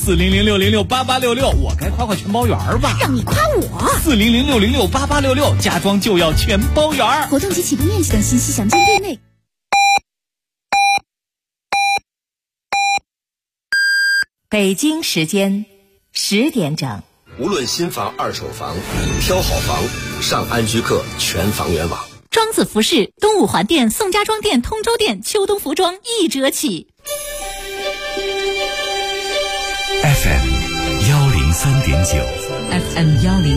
，4006068866，我该夸全包圆吧？ 让你夸我。 4006068866，家装就要全包圆。 活动及启动面积等信息详见店内。 北京时间10点整。 无论新房、二手房，挑好房，上安居客全房源网。 庄子服饰东五环店、宋家庄店、通州店秋冬服装1折起。 FM 103.9 FM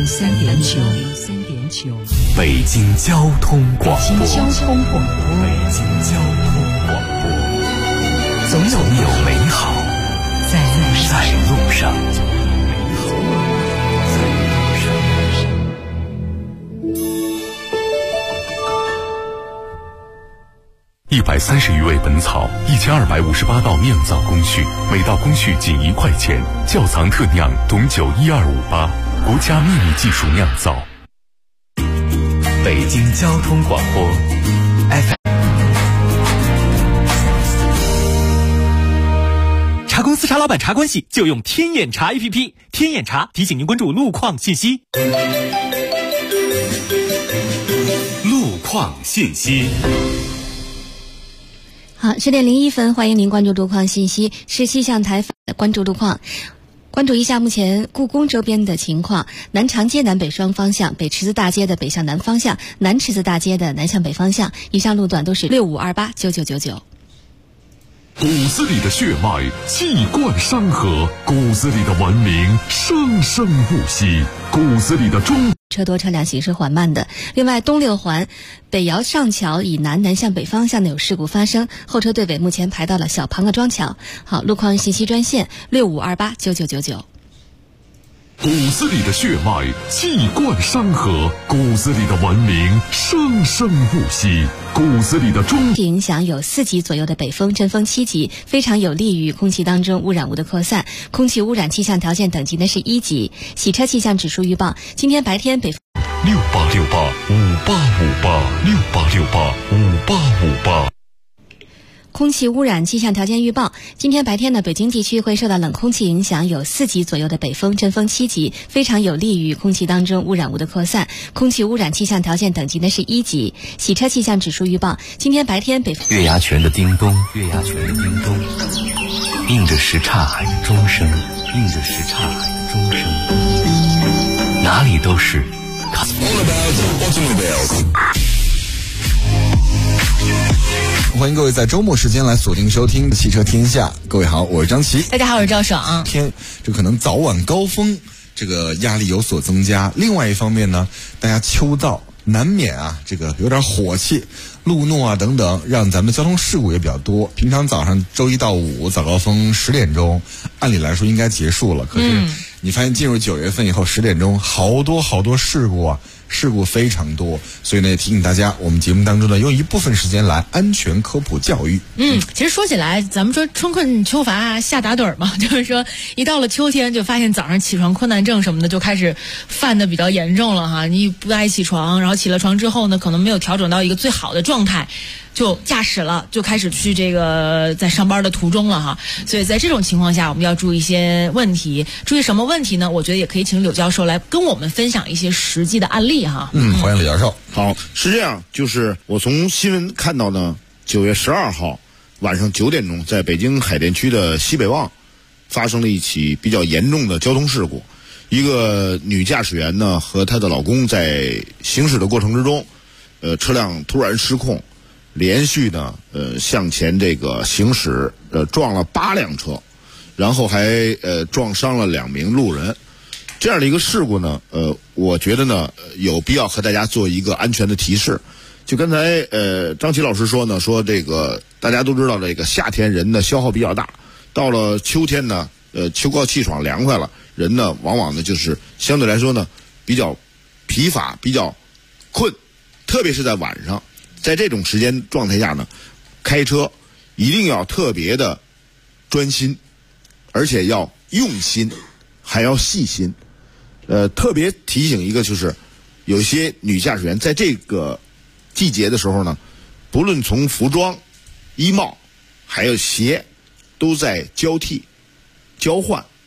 103.9 北京交通广播。 北京交通广播，总有美好在路上。 130余味本草，1258道酿造工序，每道工序仅1块钱。窖藏特酿董酒12588，国家秘密技术酿造。北京交通广播 FM。 茶公司茶老板茶关系就用天眼茶 APP， 天眼茶提醒您关注路况信息。 路况信息。 好，10点01分，欢迎您关注路况信息，是气象台关注路况。关注一下目前故宫周边的情况，南长街南北双方向，北池子大街的北向南方向，南池子大街的南向北方向，以上路段都是65289999。 骨子里的血脉，气贯山河；骨子里的文明，生生不息；骨子里的中车多，车辆行驶缓慢的。另外，东六环北窑上桥以南向北方向的有事故发生，后车队尾目前排到了小庞各庄桥。好，路况信息专线65289999。 骨子里的血脉，气贯山河；骨子里的文明，生生不息；骨子里的中影响有4级左右的北风，阵风7级，非常有利于空气当中污染物的扩散。空气污染气象条件等级呢是1级。洗车气象指数预报，今天白天北 68685858 68685858。 空气污染气象条件预报，今天白天呢，北京地区会受到冷空气影响，有4级左右的北风，阵风7级，非常有利于空气当中污染物的扩散。空气污染气象条件等级呢是1级。洗车气象指数预报，今天白天北月牙泉的叮咚，映着什刹海的钟声，哪里都是欢迎各位在周末时间来锁定收听汽车天下。各位好，我是张琪。 大家好，我是赵爽。 这可能早晚高峰这个压力有所增加。另外一方面呢，大家秋到难免这个有点火气、路怒等等，让咱们交通事故也比较多。平常早上周1到5早高峰10点钟，按理来说应该结束了，可是你发现进入9月份以后10点钟，好多事故事故非常多，所以呢，也提醒大家，我们节目当中呢，用一部分时间来安全科普教育。 其实说起来，咱们说春困秋乏夏打盹嘛，就是说一到了秋天，就发现早上起床困难症什么的就开始犯的比较严重了哈。你不爱起床，然后起了床之后呢，可能没有调整到一个最好的状态，就驾驶了，就开始去这个在上班的途中了哈。所以在这种情况下，我们要注意一些问题。注意什么问题呢？我觉得也可以请柳教授来跟我们分享一些实际的案例哈。 欢迎柳教授。 好，是这样，就是我从新闻看到呢，9月12号晚上9点钟，在北京海淀区的西北旺发生了一起比较严重的交通事故。一个女驾驶员呢和她的老公在行驶的过程之中，车辆突然失控，连续呢向前这个行驶，撞了8辆车，然后还撞伤了2名路人。这样的一个事故呢，我觉得呢有必要和大家做一个安全的提示。就刚才张琪老师说呢，说这个大家都知道，这个夏天人的消耗比较大，到了秋天呢，秋高气爽凉快了，人呢往往呢就是相对来说呢比较疲乏，比较困，特别是在晚上。在这种时间状态下呢，开车一定要特别的专心，而且要用心，还要细心。特别提醒一个，就是有些女驾驶员在这个季节的时候呢，不论从服装、衣帽还有鞋都在交替、交换，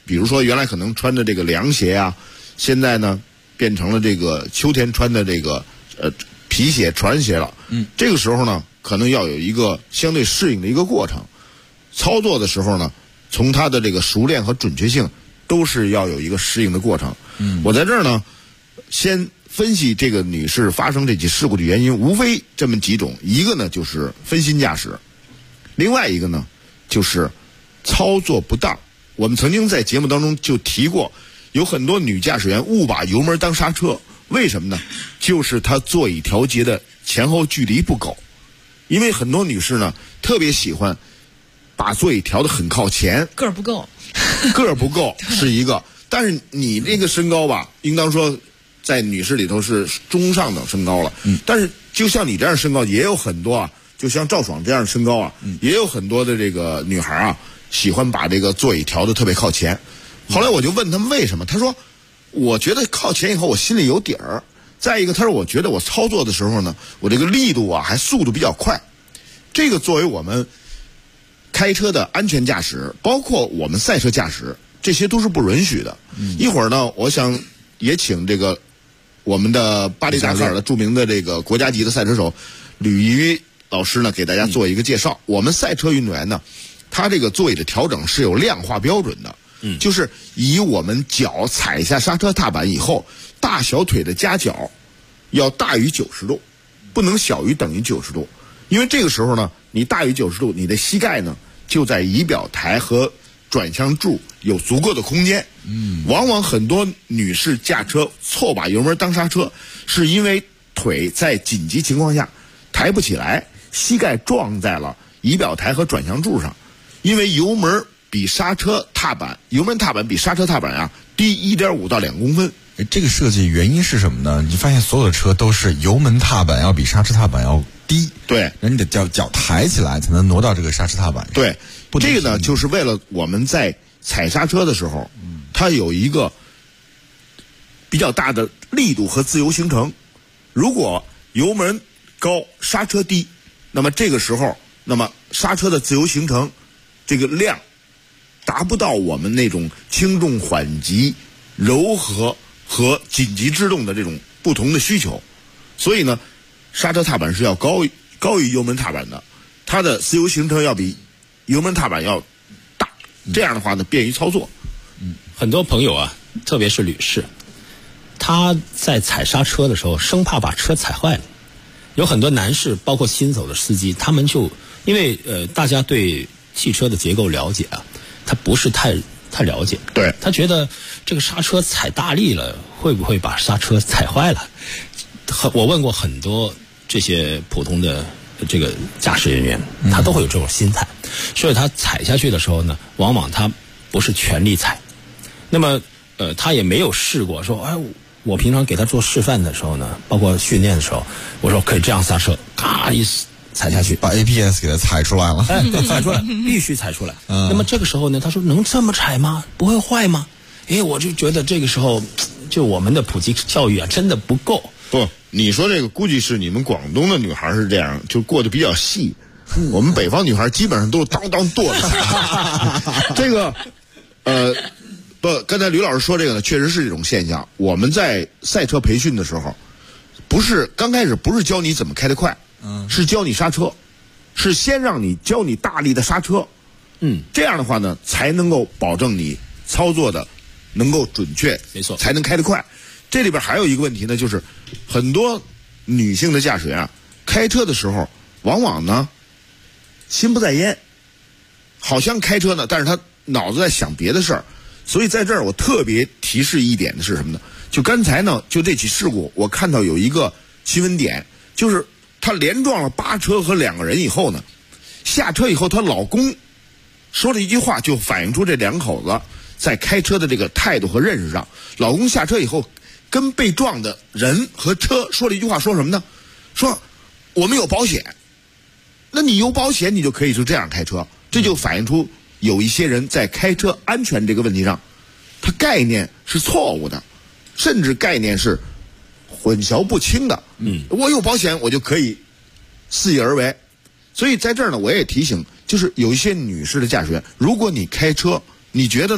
比如说原来可能穿的这个凉鞋啊，现在呢变成了这个秋天穿的这个皮鞋、船鞋了。这个时候呢，可能要有一个相对适应的一个过程。操作的时候呢，从它的这个熟练和准确性，都是要有一个适应的过程。我在这儿呢，先分析这个女士发生这起事故的原因，无非这么几种，一个呢就是分心驾驶，另外一个呢就是操作不当。我们曾经在节目当中就提过，有很多女驾驶员误把油门当刹车，为什么呢？就是她座椅调节的前后距离不够。因为很多女士呢特别喜欢把座椅调得很靠前， 个儿不够是一个，但是你这个身高吧，应当说在女士里头是中上等身高了。但是就像你这样身高也有很多啊，就像赵爽这样的身高啊，也有很多的这个女孩啊喜欢把这个座椅调得特别靠前。后来我就问他们为什么，他说我觉得靠前以后我心里有底儿，再一个他说我觉得我操作的时候呢，我这个力度啊还速度比较快。这个作为我们开车的安全驾驶，包括我们赛车驾驶，这些都是不允许的。一会儿呢，我想也请这个我们的巴黎达喀尔的著名的这个国家级的赛车手吕瑜老师呢，给大家做一个介绍。我们赛车运动员呢，他这个座椅的调整是有量化标准的。就是以我们脚踩下刹车踏板以后，大小腿的夹角要大于90度，不能小于等于90度。因为这个时候呢，你大于90度，你的膝盖呢就在仪表台和转向柱有足够的空间。往往很多女士驾车错把油门当刹车，是因为腿在紧急情况下抬不起来，膝盖撞在了仪表台和转向柱上。因为油门比刹车踏板，油门踏板比刹车踏板啊低1.5到2公分。 这个设计原因是什么呢？你发现所有的车都是油门踏板要比刹车踏板要低， 对， 那你得脚抬起来才能挪到这个刹车踏板上。 对，这个呢就是为了我们在踩刹车的时候，它有一个比较大的力度和自由行程。如果油门高，刹车低，那么这个时候，那么刹车的自由行程这个量达不到我们那种轻重缓急、柔和和紧急制动的这种不同的需求。所以呢，刹车踏板是要高于油门踏板的，它的自由行程要比油门踏板要大，这样的话呢便于操作。 很多朋友啊，特别是女士，她在踩刹车的时候生怕把车踩坏了。有很多男士，包括新手的司机，他们就因为大家对汽车的结构了解啊，他不是太了解， 对， 他觉得这个刹车踩大力了，会不会把刹车踩坏了？我问过很多这些普通的这个驾驶人员，他都会有这种心态，所以他踩下去的时候呢，往往他不是全力踩。那么他也没有试过说，哎，我平常给他做示范的时候呢，包括训练的时候，我说可以这样刹车，咔一踩下去， 把 APS 给它踩出来了。 哎，踩出来，必须踩出来。那么这个时候呢，他说能这么踩吗？不会坏吗？哎，我就觉得这个时候，就我们的普及教育啊，真的不够。 不，你说这个估计是你们广东的女孩是这样，就过得比较细。我们北方女孩基本上都是当当跺着踩。这个，不，刚才吕老师说这个呢，确实是这种现象。我们在赛车培训的时候，刚开始不是教你怎么开得快，是教你刹车，是先让你教你大力的刹车，这样的话呢，才能够保证你操作的能够准确， 没错， 才能开得快。这里边还有一个问题呢，就是很多女性的驾驶员啊，开车的时候往往呢心不在焉，好像开车呢，但是他脑子在想别的事儿。所以在这儿我特别提示一点的是什么呢？就刚才呢，就这起事故，我看到有一个新闻点，就是她连撞了8车和2个人以后呢，下车以后她老公说了一句话，就反映出这两口子在开车的这个态度和认识上。老公下车以后跟被撞的人和车说了一句话，说什么呢？说我们有保险。那你有保险，你就可以是这样开车。这就反映出有一些人在开车安全这个问题上，他概念是错误的，甚至概念是混淆不清的。我有保险，我就可以肆意而为。所以在这儿呢，我也提醒，就是有一些女士的驾驶员，如果你开车，你觉得呢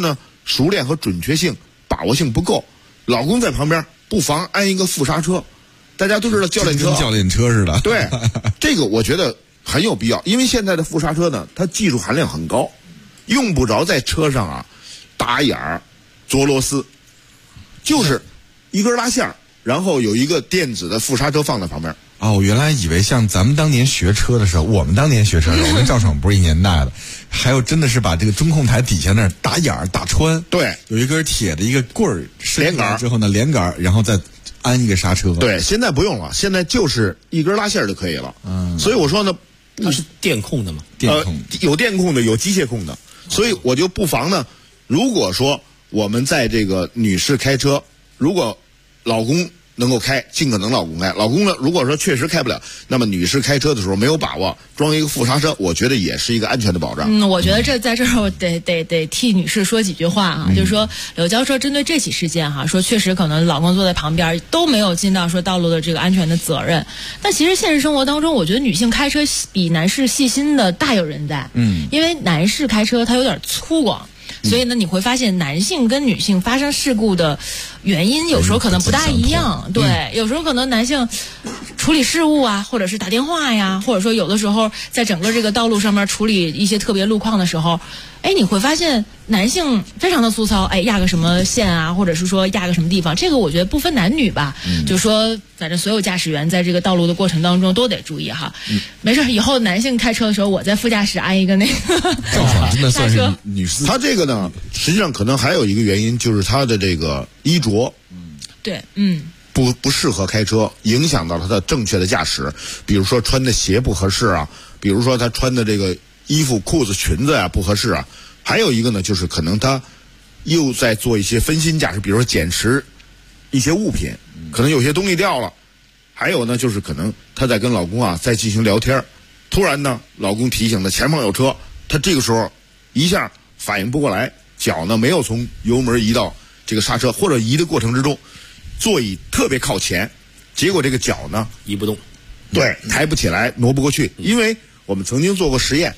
熟练和准确性把握性不够，老公在旁边不妨安一个副刹车。大家都知道教练车跟教练车似的。 对，这个我觉得很有必要，因为现在的副刹车呢，它技术含量很高，用不着在车上啊打眼儿、着螺丝，就是一根拉线，然后有一个电子的副刹车放在旁边。 哦，我原来以为像咱们当年学车的时候，我们当年学车的时候，我跟赵爽不是一年代的，还有真的是把这个中控台底下那儿打眼儿、打穿， 对， 有一根铁的一个棍儿连杆之后呢，连杆，然后再安一个刹车。 对，现在不用了，现在就是一根拉线就可以了。所以我说呢， 它是电控的吗？ 电控有电控的，有机械控的，所以我就不妨呢，如果说我们在这个女士开车，如果老公能够开，尽可能老公开。老公呢，如果说确实开不了，那么女士开车的时候没有把握，装一个副刹车，我觉得也是一个安全的保障。 我觉得在这儿我得替女士说几句话啊，就是说柳教授针对这起事件哈，说确实可能老公坐在旁边都没有尽到说道路的这个安全的责任，但其实现实生活当中，我觉得女性开车比男士细心的大有人在。因为男士开车他有点粗犷。所以呢，你会发现男性跟女性发生事故的原因有时候可能不大一样。对，有时候可能男性处理事务啊，或者是打电话呀，或者说有的时候在整个这个道路上面处理一些特别路况的时候，你会发现男性非常的粗糙，压个什么线啊，或者是说压个什么地方，这个我觉得不分男女吧，就说反正所有驾驶员在这个道路的过程当中都得注意哈。没事，以后男性开车的时候，我在副驾驶安一个那个真的算是女士。 他这个呢，实际上可能还有一个原因，就是他的这个衣着， 对， 不适合开车，影响到他的正确的驾驶。比如说穿的鞋不合适啊，比如说他穿的这个衣服、裤子、裙子啊不合适啊。还有一个呢，就是可能他又在做一些分心驾驶，比如说捡拾一些物品，可能有些东西掉了。还有呢，就是可能他在跟老公啊在进行聊天，突然呢，老公提醒他前方有车，他这个时候一下反应不过来，脚呢没有从油门移到这个刹车，或者移的过程之中，座椅特别靠前，结果这个脚呢移不动， 对，抬不起来，挪不过去。因为我们曾经做过实验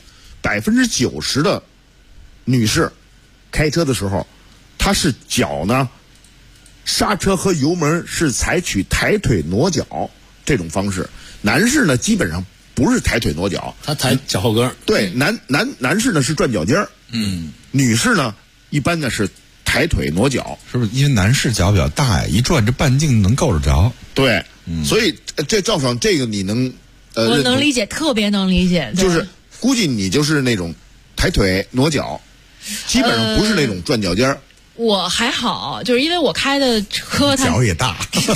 ，90%的女士开车的时候，她是脚呢刹车和油门是采取抬腿挪脚这种方式，男士呢基本上不是抬腿挪脚， 他抬脚后跟。 对，男士呢是转脚尖儿，女士呢一般呢是抬腿挪脚， 是不是？因为男士脚比较大呀，一转这半径能够得着。 对，所以这赵爽这个你能我能理解，特别能理解， 就是估计你就是那种抬腿挪脚，基本上不是那种转脚尖儿。 我还好，就是因为我开的车它脚也大，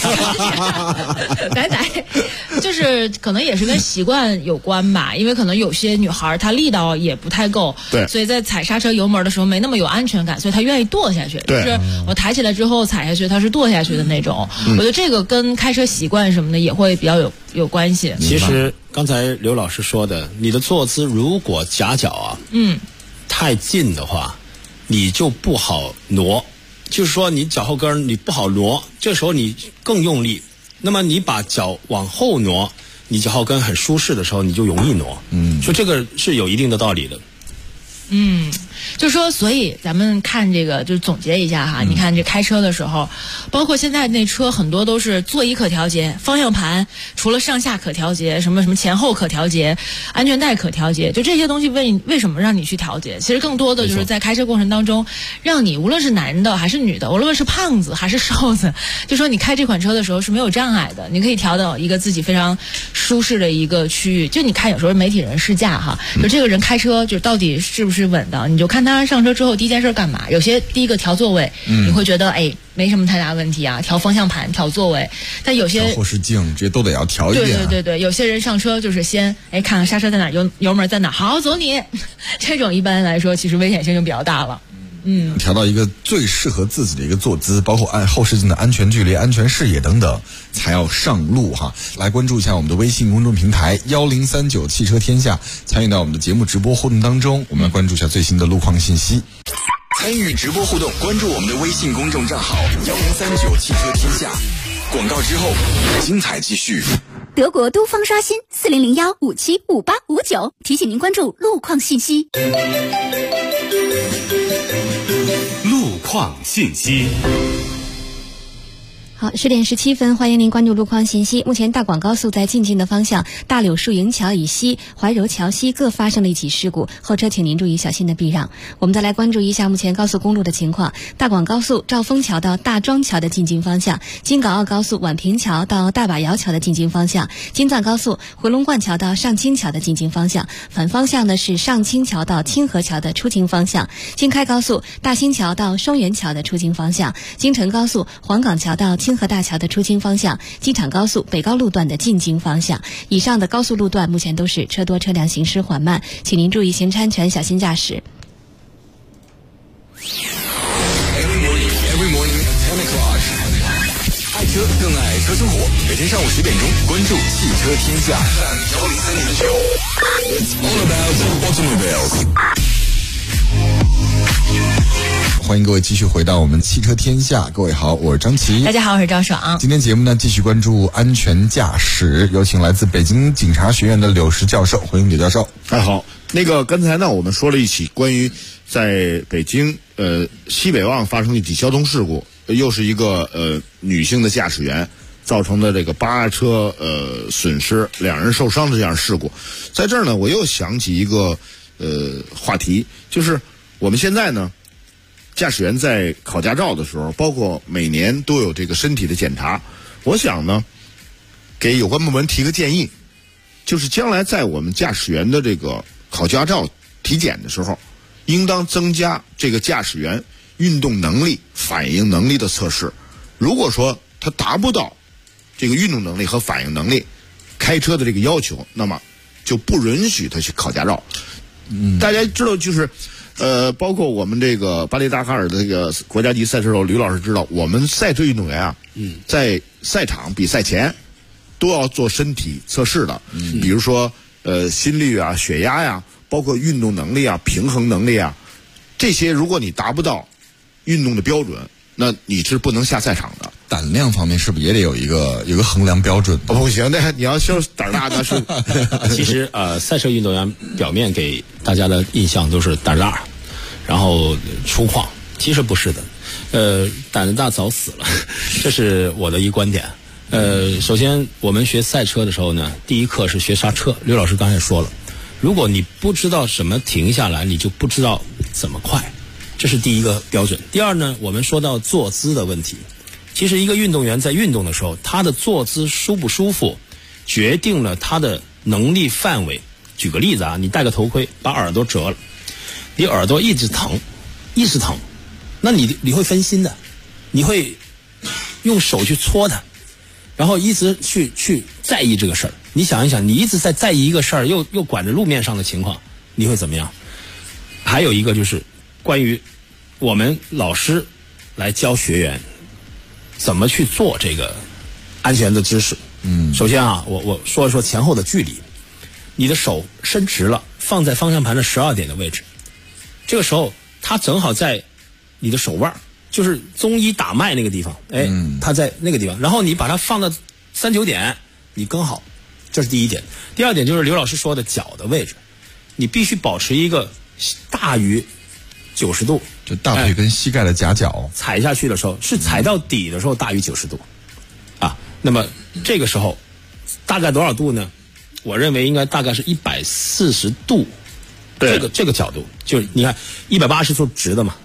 白，就是可能也是跟习惯有关吧，因为可能有些女孩她力道也不太够， 对， 所以在踩刹车油门的时候没那么有安全感，所以她愿意跺下去， 对， 就是我抬起来之后踩下去，她是跺下去的那种。我觉得这个跟开车习惯什么的也会比较有关系。 其实刚才刘老师说的，你的坐姿如果夹脚啊，太近的话，你就不好挪，就是说你脚后跟你不好挪，这时候你更用力，那么你把脚往后挪，你脚后跟很舒适的时候，你就容易挪。所以这个是有一定的道理的。 就说，所以咱们看这个，就总结一下哈。你看这开车的时候，包括现在那车很多都是座椅可调节，方向盘除了上下可调节，什么前后可调节，安全带可调节，就这些东西为什么让你去调节？其实更多的就是在开车过程当中，让你无论是男的还是女的，无论是胖子还是瘦子，就说你开这款车的时候是没有障碍的，你可以调到一个自己非常舒适的一个区域。就你看有时候媒体人试驾哈，就这个人开车就到底是不是稳当，你就看他上车之后第一件事干嘛。有些第一个调座位，你会觉得没什么太大问题啊，调方向盘调座位。但有些调后视镜这些都得要调一遍。 对，有些人上车就是先看看刹车在哪，油门在哪，好走你。这种一般来说其实危险性就比较大了。 调到一个最适合自己的一个坐姿，包括按后视镜的安全距离、安全视野等等，才要上路哈。来关注一下我们的微信公众平台1039汽车天下，参与到我们的节目直播互动当中。我们来关注一下最新的路况信息。 参与直播互动，关注我们的微信公众账号1039汽车天下。广告之后，精彩继续。 德国都方刷新4001575859，提醒您关注路况信息。 路况况信息。 好，10点17分，欢迎您关注路况信息。目前大广高速在进京的方向，大柳树营桥以西、怀柔桥西各发生了一起事故，后车请您注意小心的避让。我们再来关注一下目前高速公路的情况。大广高速兆丰桥到大庄桥的进京方向，京港澳高速宛平桥到大把窑桥的进京方向，京藏高速回龙观桥到上清桥的进京方向，反方向呢是上清桥到清河桥的出京方向，京开高速大兴桥到双元桥的出京方向，京承高速黄岗桥到清河大桥的出京方向，机场高速北高路段的进京方向。以上的高速路段目前都是车多车辆行驶缓慢，请您注意行车安全，小心驾驶。 爱车更爱车生活，每天上午10点钟，关注汽车天下。It's all about automobiles。 欢迎各位继续回到我们汽车天下。各位好，我是张琪。 大家好，我是赵爽。 今天节目呢，继续关注安全驾驶，有请来自北京警察学院的柳石教授。欢迎柳教授。 好，刚才呢，我们说了一起关于在北京西北旺发生的一起交通事故，又是一个女性的驾驶员造成的这个8车损失，2人受伤的这样事故。在这儿呢，我又想起一个话题，就是我们现在呢，驾驶员在考驾照的时候，包括每年都有这个身体的检查。我想呢，给有关部门提个建议，就是将来在我们驾驶员的这个考驾照体检的时候，应当增加这个驾驶员运动能力、反应能力的测试。如果说他达不到这个运动能力和反应能力开车的这个要求，那么就不允许他去考驾照。大家知道，就是包括我们这个巴黎达喀尔的这个国家级赛车手吕老师知道，我们赛车运动员啊，在赛场比赛前都要做身体测试的，比如说心率啊、血压呀，包括运动能力啊、平衡能力啊，这些如果你达不到运动的标准，那你是不能下赛场的。 胆量方面是不是也得有一个衡量标准？ 不行，那你要说胆大那是。 其实赛车运动员表面给大家的印象都是胆大，然后粗犷，其实不是的。胆子大早死了，这是我的一观点。首先我们学赛车的时候呢，第一课是学刹车。刘老师刚才说了，如果你不知道什么停下来，你就不知道怎么快，这是第一个标准。第二呢，我们说到坐姿的问题。其实一个运动员在运动的时候，他的坐姿舒不舒服，决定了他的能力范围。举个例子啊，你戴个头盔，把耳朵折了，你耳朵一直疼，那你会分心的，你会用手去搓它，然后一直去在意这个事儿。你想一想，你一直在意一个事儿，又管着路面上的情况，你会怎么样？还有一个就是关于我们老师来教学员怎么去做这个安全的知识。首先啊，我说一说前后的距离。你的手伸直了，放在方向盘的12点的位置，这个时候它正好在你的手腕，就是中医打脉那个地方，它在那个地方。然后你把它放到39点，你更好，这是第一点。第二点就是刘老师说的脚的位置，你必须保持一个大于90度， 就大腿跟膝盖的夹角， 踩下去的时候是踩到底的时候大于90度，那么这个时候大概多少度呢？我认为应该大概是140度，这个角度，就是你看180度直的嘛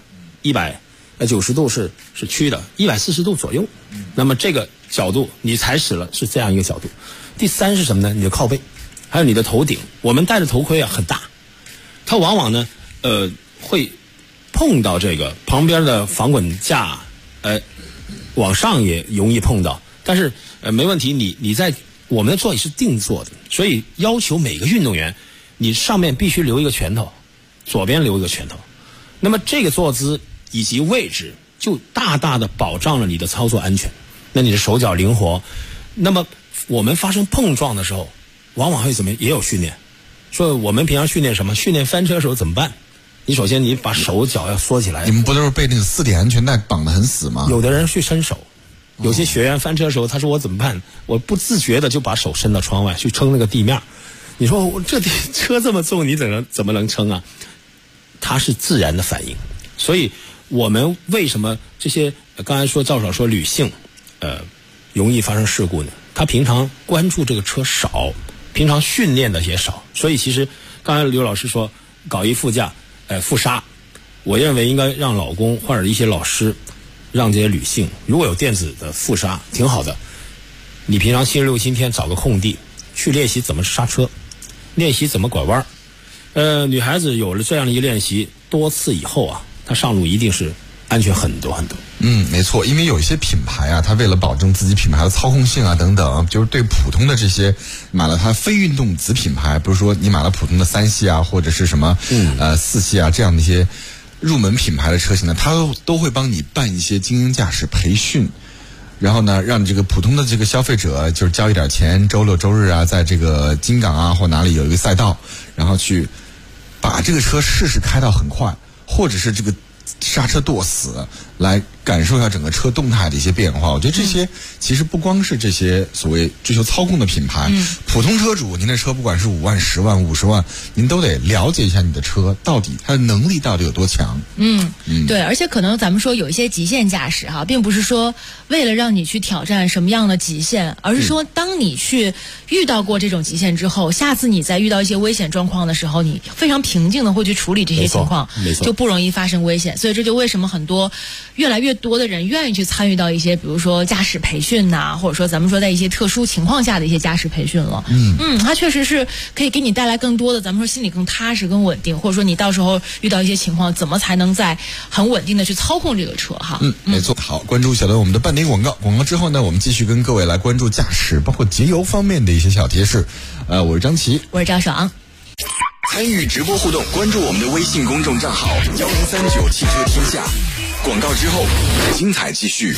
，190度是曲的，140度左右。那么这个角度你踩实了是这样一个角度。第三是什么呢？你的靠背，还有你的头顶。我们戴着头盔啊很大，它往往呢会碰到这个旁边的防滚架，往上也容易碰到，但是没问题。你在我们的座椅是定做的，所以要求每个运动员，你上面必须留一个拳头，左边留一个拳头。那么这个坐姿以及位置就大大的保障了你的操作安全。那你的手脚灵活。那么我们发生碰撞的时候，往往会怎么样？也有训练。说我们平常训练什么？训练翻车的时候怎么办？你首先你把手脚要缩起来。 你们不都是被那个4点安全带绑得很死吗？ 有的人去伸手。有些学员翻车的时候，他说我怎么办？我不自觉的就把手伸到窗外去撑那个地面。你说我这车这么重，你怎么能撑啊？它是自然的反应。所以我们为什么这些刚才说赵少说女性容易发生事故呢？他平常关注这个车少，平常训练的也少，所以其实刚才刘老师说搞一副驾副刹，我认为应该让老公或者一些老师让这些女性如果有电子的副刹挺好的，你平常星期六星期天找个空地去练习怎么刹车，练习怎么拐弯。女孩子有了这样的一个练习多次以后啊，她上路一定是安全很多很多。 没错，因为有一些品牌啊，它为了保证自己品牌的操控性啊等等，就是对普通的这些买了它非运动子品牌，比如说你买了普通的3系啊，或者是什么4系啊这样的一些入门品牌的车型呢，它都会帮你办一些精英驾驶培训。然后呢，让这个普通的这个消费者就是交一点钱，周六周日啊，在这个金港啊或哪里有一个赛道，然后去把这个车试试开到很快，或者是这个刹车舵死，来感受一下整个车动态的一些变化。我觉得这些其实不光是这些所谓追求操控的品牌，普通车主，您的车不管是5万、10万、50万，您都得了解一下你的车到底它的能力到底有多强。 对，而且可能咱们说有一些极限驾驶哈，并不是说为了让你去挑战什么样的极限，而是说当你去遇到过这种极限之后，下次你在遇到一些危险状况的时候，你非常平静的会去处理这些情况，就不容易发生危险。所以这就为什么很多越来越多的人愿意去参与到一些比如说驾驶培训呐，或者说咱们说在一些特殊情况下的一些驾驶培训了。它确实是可以给你带来更多的咱们说心里更踏实更稳定，或者说你到时候遇到一些情况怎么才能在很稳定的去操控这个车哈。 没错。好，关注小段我们的半点广告，广告之后呢，我们继续跟各位来关注驾驶包括节油方面的一些小贴士。我是张琪， 我是赵爽。 参与直播互动，关注我们的微信公众账号1039汽车天下。广告之后，精彩继续。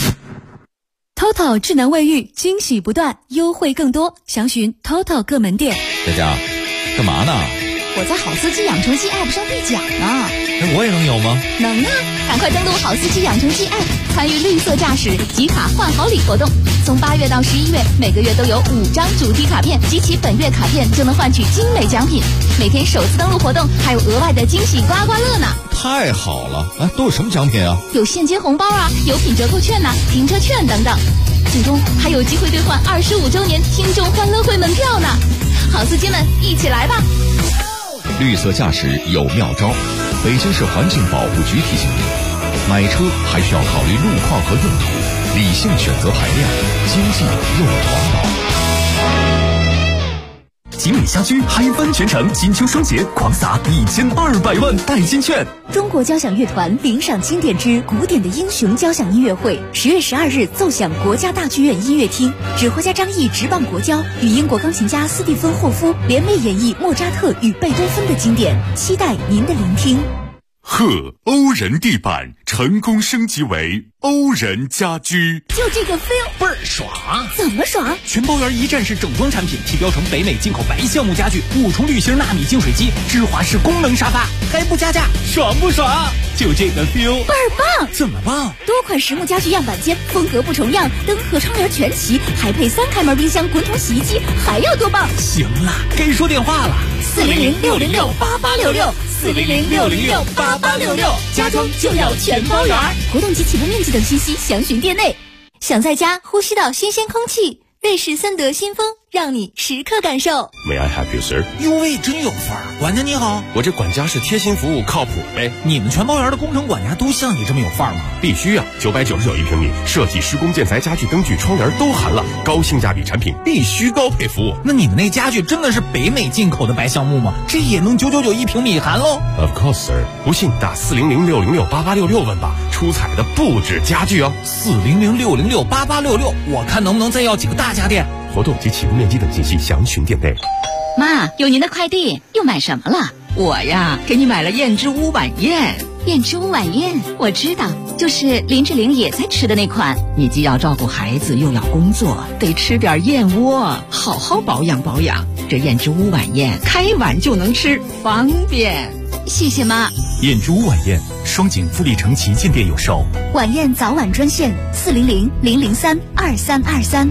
TOTO 智能卫浴，惊喜不断，优惠更多，详询 TOTO 各门店。 佳佳，干嘛呢？ 我在好司机养成记 App 上兑奖呢。 我也能有吗？ 能啊！赶快登录好司机养成记 App， 参与绿色驾驶集卡换好礼活动。从8月到11月，每个月都有5张主题卡片，集齐本月卡片就能换取精美奖品。每天首次登录活动还有额外的惊喜刮刮乐呢！ 太好了！都有什么奖品啊？ 有现金红包啊，有品折扣券呐，停车券等等。最终还有机会兑换25周年听众欢乐会门票呢！好司机们，一起来吧！ 绿色驾驶有妙招，北京市环境保护局提醒您：买车还需要考虑路况和用途，理性选择排量，经济又环保。 集美家居嗨翻全城，金秋双节狂撒1200万代金券。 中国交响乐团领赏经典之古典的英雄交响音乐会，10月12日奏响国家大剧院音乐厅，指挥家张毅直棒国交，与英国钢琴家斯蒂芬霍夫联袂演绎莫扎特与贝多芬的经典，期待您的聆听。 欧人地板成功升级为欧人家居， 就这个 feel 倍儿爽。 怎么爽？ 全包圆一站式整装产品，提标成北美进口白橡木家具，5重铝芯纳米净水机，芝华士功能沙发，还不加价，爽不爽？就这个 feel 倍儿棒！ 怎么棒？ 多款实木家具样板间，风格不重样，灯和窗帘全齐，还配3开门冰箱、滚筒洗衣机，还要多棒？ 行了，该说电话了 ，400-606-8866，400-606-8866，家装就要全包圆。活动及起步面积等信息详询店内。想在家呼吸到新鲜空气，瑞士森德新风让你时刻感受。 May I help you, sir？ 哟喂，真有范儿！管家你好， 我这管家是贴心服务，靠谱呗。 你们全包圆的工程管家都像你这么有范儿吗？ 必须啊！999一平米，设计、施工、建材、家具、灯具、窗帘都含了，高性价比产品，必须高配服务。 那你们那家具真的是北美进口的白橡木吗？这也能999一平米含喽 ？Of course, sir。不信打400-606-8866问吧，出彩的不止家具哦。 400-606-8866，我看能不能再要几个大家电。 活动及起步面积等信息详询店内。 妈，有您的快递，又买什么了？我呀，给你买了燕之屋晚宴。 燕之屋晚宴，我知道，就是林志玲也在吃的那款。 你既要照顾孩子，又要工作，得吃点燕窝，好好保养保养。这燕之屋晚宴，开碗就能吃，方便。 谢谢妈。 燕之屋晚宴，双井富力城旗舰店有售。 晚宴早晚专线400-003-2323。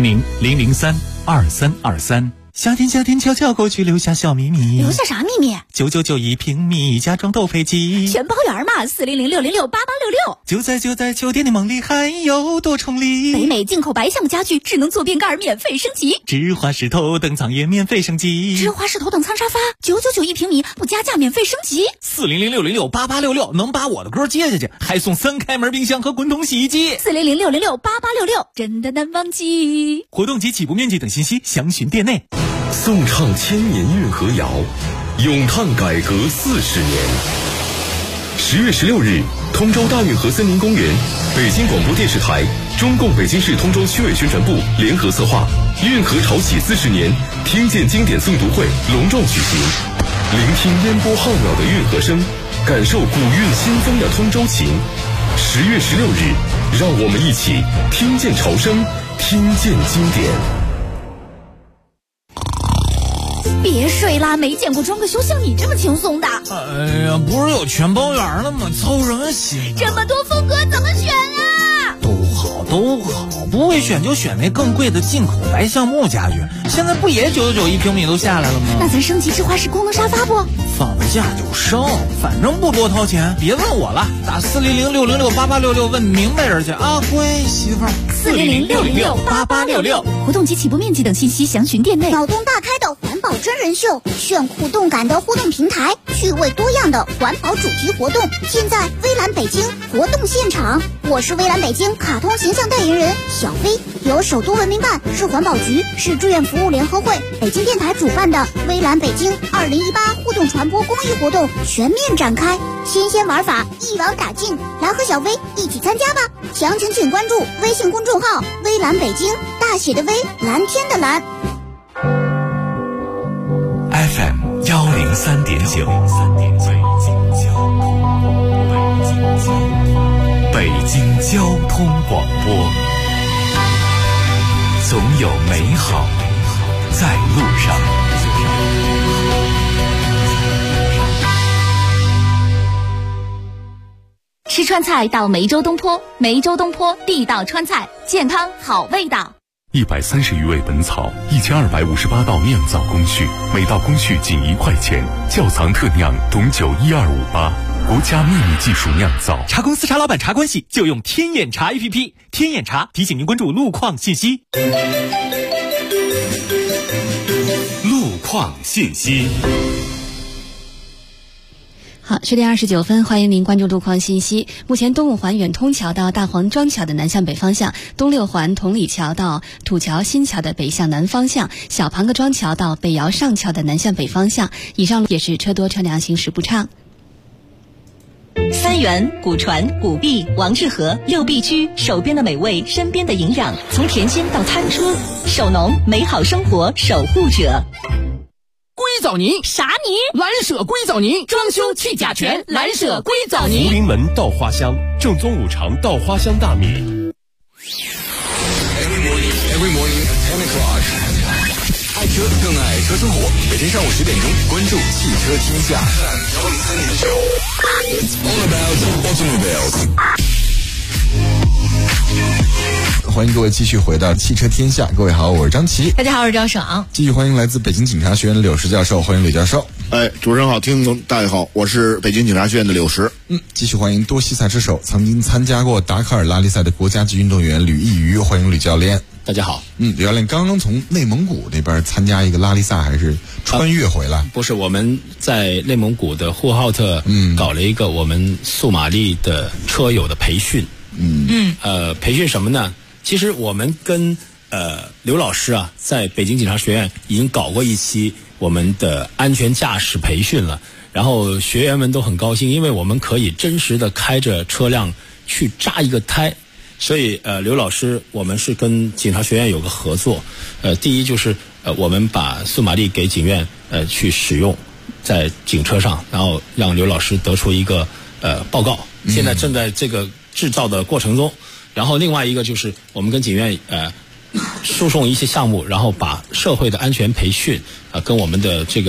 400-003-2323。夏天悄悄过去，留下小秘密。 留下啥秘密？ ，9991一平米，家装都配齐， 全包圆嘛，400-606-8866。 就在酒店的梦里还有多重礼， 北美进口白橡木家具，智能坐便盖免费升级， 芝华士头等舱也免费升级， 芝华士头等舱沙发999一平米，不加价免费升级。 400-606-8866能把我的歌接下去，还送3开门冰箱和滚筒洗衣机。 400-606-8866真的难忘记。 活动及起步面积等信息详询店内。 颂唱千年运河谣，咏叹改革40年。10月16日，通州大运河森林公园，北京广播电视台、中共北京市通州区委宣传部联合策划运河潮起40年听见经典诵读会隆重举行，聆听烟波浩渺的运河声，感受古韵新风的通州情。10月16日，让我们一起听见潮声，听见经典。 别睡啦，没见过装个修像你这么轻松的。 哎呀，不是有全包圆了吗？操人心！ 这么多风格怎么选啊？ 都好，不会选就选那更贵的进口白橡木家具。现在不也999一平米都下来了吗？ 那咱升级芝华士功能沙发不？ 放价就升，反正不多掏钱。别问我了，打400-606-8866问明白人去啊！乖媳妇儿。 400-606-8866活动及起步面积等信息详询店内。脑洞大开的环保真人秀，炫酷动感的互动平台，趣味多样的环保主题活动，现在微蓝北京活动现场。我是微蓝北京卡通形象代言人小飞，由首都文明办、市环保局、市志愿服务联合会、北京电台主办的微蓝北京2018互动传播公益活动全面展开，新鲜玩法一网打尽，来和小飞一起参加吧！详情请关注微信公众号微蓝北京，大写的微，蓝天的蓝。 FM 103.9，北京交通广播，总有美好在路上。 吃川菜到梅州东坡，梅州东坡地道川菜，健康好味道。 130余味本草，1258道酿造工序，每道工序仅1块钱，窖藏特酿董酒12588，国家秘密技术酿造。 茶公司茶老板茶关系就用天眼茶 APP， 天眼茶提醒您关注路况信息。 路况信息。 好，10点29分，欢迎您关注路况信息。目前东五环远通桥到大黄庄桥的南向北方向，东六环同里桥到土桥新桥的北向南方向，小庞各庄桥到北窑上桥的南向北方向，以上路也是车多车辆行驶不畅。 三元、古传、古碧、王致和6必居，手边的美味，身边的营养，从甜心到餐车，手农美好生活守护者。 硅藻泥啥泥？ 蓝舍硅藻泥，装修去甲醛，蓝舍硅藻泥。 福临门稻花香，正宗五常稻花香大米。 Every morning at 10 o'clock， 爱车更爱车生活。每天上午10点钟，关注汽车天下。It's all about automobiles。 欢迎各位继续回到汽车天下，各位好，我是张琪。 大家好，我是赵爽。 继续欢迎来自北京警察学院的柳石教授，欢迎柳教授。 主持人好，听众大家好，我是北京警察学院的柳石。 继续欢迎多西赛车手，曾经参加过达喀尔拉力赛的国家级运动员吕艺瑜，欢迎吕教练。 大家好。 吕教练刚刚从内蒙古那边参加一个拉力赛，还是穿越回来？ 不是，我们在内蒙古的呼和浩特搞了一个我们速马力的车友的培训。培训什么呢？其实我们跟刘老师啊，在北京警察学院已经搞过一期我们的安全驾驶培训了，然后学员们都很高兴，因为我们可以真实的开着车辆去扎一个胎，所以刘老师我们是跟警察学院有个合作，第一就是我们把速马力给警院去使用在警车上，然后让刘老师得出一个报告，现在正在这个制造的过程中。然后另外一个就是我们跟警院输送一些项目，然后把社会的安全培训跟我们的这个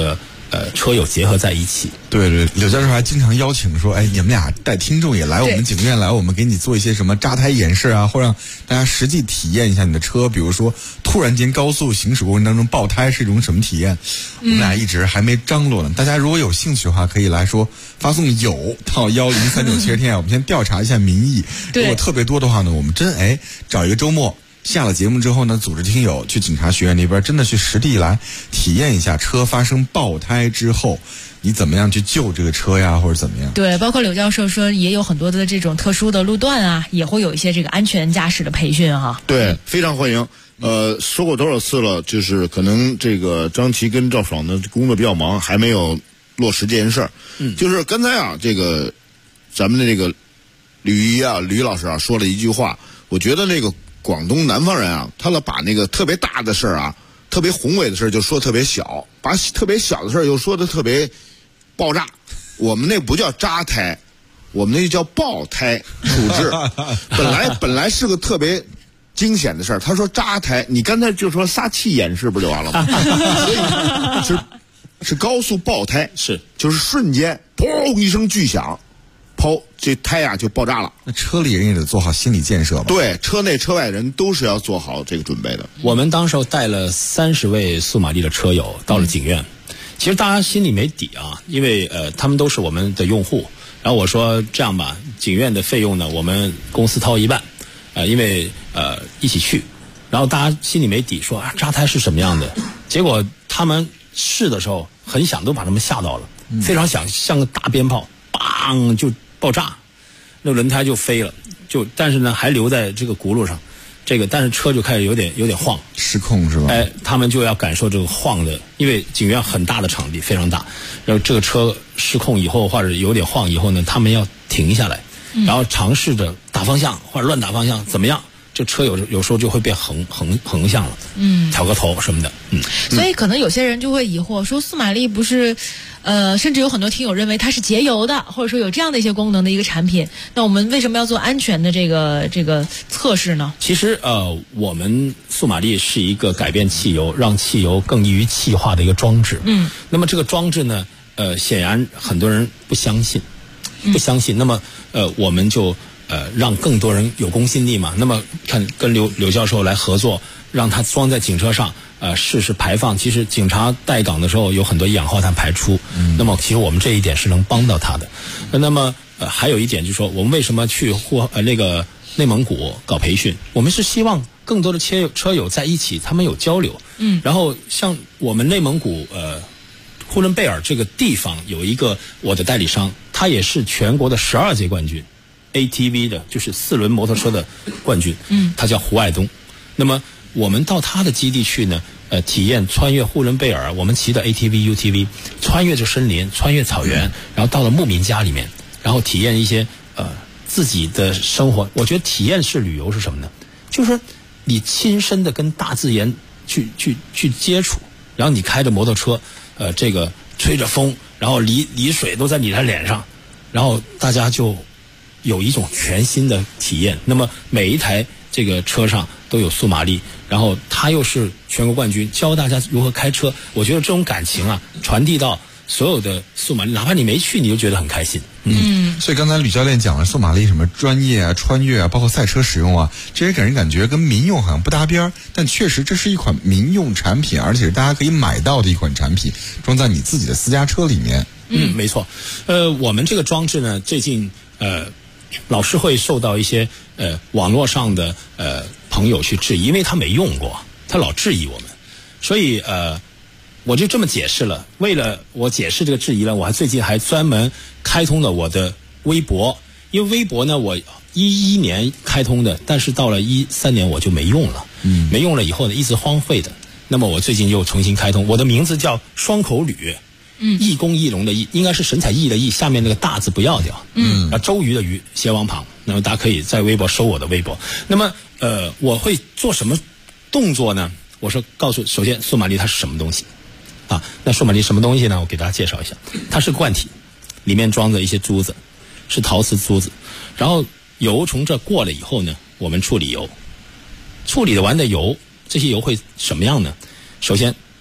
车友结合在一起。 对，柳教授还经常邀请说，你们俩带听众也来我们景院来，我们给你做一些什么扎胎演示啊，或让大家实际体验一下你的车，比如说突然间高速行驶过程当中爆胎是一种什么体验。我们俩一直还没张罗呢，大家如果有兴趣的话，可以来说发送有到103970天，我们先调查一下民意。如果特别多的话呢，我们真找一个周末。下了节目之后呢，组织听友去警察学院那边，真的去实地来体验一下车发生爆胎之后，你怎么样去救这个车呀，或者怎么样？ 对，包括柳教授说，也有很多的这种特殊的路段啊，也会有一些这个安全驾驶的培训哈。 对，非常欢迎。说过多少次了，就是可能这个张琪跟赵爽的工作比较忙，还没有落实这件事儿。就是刚才啊，这个咱们的这个吕老师啊说了一句话，我觉得那个广东南方人啊，他把那个特别大的事儿啊，特别宏伟的事儿就说特别小，把特别小的事儿又说的特别爆炸。我们那不叫扎胎，我们那叫爆胎处置。本来是个特别惊险的事儿，他说扎胎，你刚才就说撒气演示不就完了吗？所以是高速爆胎，就是瞬间砰一声巨响。这胎呀就爆炸了。 那车里人也得做好心理建设吧？ 对，车内车外人都是要做好这个准备的。 我们当时候带了30位速马力的车友到了景院，其实大家心里没底啊，因为他们都是我们的用户。然后我说这样吧，景院的费用呢，我们公司掏一半，因为一起去。然后大家心里没底，说扎胎是什么样的？结果他们试的时候很响，都把他们吓到了，非常响，像个大鞭炮，砰就爆炸，那轮胎就飞了，但是呢还留在这个轱辘上，但是车就开始有点晃， 失控是吧？ 他们就要感受这个晃的，因为景院很大的场地，非常大，然后这个车失控以后或者有点晃以后呢，他们要停下来，然后尝试着打方向或者乱打方向，怎么样？这车有时候就会变横向了，挑个头什么的， 所以可能有些人就会疑惑说，速马力不是，甚至有很多听友认为它是节油的，或者说有这样的一些功能的一个产品，那我们为什么要做安全的这个测试呢？ 其实我们速马力是一个改变汽油，让汽油更易于气化的一个装置。那么这个装置呢，显然很多人不相信，那么我们就。让更多人有公信力嘛。那么看跟刘教授来合作，让他装在警车上，试试排放。其实警察待岗的时候有很多一氧化碳排出，那么其实我们这一点是能帮到他的。那么还有一点就是说，我们为什么去那个内蒙古搞培训？我们是希望更多的车友在一起，他们有交流。然后像我们内蒙古呼伦贝尔这个地方有一个我的代理商，他也是全国的12届冠军。ATV 的就是4轮摩托车的冠军，他叫胡爱东。那么我们到他的基地去呢，体验穿越呼伦贝尔，我们骑的 ATV、UTV 穿越着森林，穿越草原，然后到了牧民家里面，然后体验一些自己的生活。我觉得体验式旅游是什么呢？就是说你亲身的跟大自然去接触，然后你开着摩托车，这个吹着风，然后离水都在你的脸上，然后大家就有一种全新的体验。那么每一台这个车上都有速马力，然后他又是全国冠军，教大家如何开车。我觉得这种感情啊，传递到所有的速马力，哪怕你没去，你就觉得很开心。 所以刚才吕教练讲了速马力什么专业啊、穿越啊，包括赛车使用啊，这些给人感觉跟民用好像不搭边儿，但确实这是一款民用产品，而且是大家可以买到的一款产品，装在你自己的私家车里面。 没错。我们这个装置呢，最近老是会受到一些网络上的朋友去质疑，因为他没用过，他老质疑我们，所以我就这么解释了。为了我解释这个质疑呢，我最近还专门开通了我的微博，因为微博呢我11年开通的，但是到了13年我就没用了，没用了以后呢一直荒废的。那么我最近又重新开通，我的名字叫双口吕。易公易龙的易，应该是神采奕奕的奕，下面那个大字不要掉。周瑜的瑜，斜王旁。那么大家可以在微博搜我的微博。那么我会做什么动作呢？我说首先速马力它是什么东西啊？那速马力什么东西呢？我给大家介绍一下，它是罐体，里面装着一些珠子，是陶瓷珠子。然后油从这过了以后呢，我们处理油，处理完的油，这些油会什么样呢？首先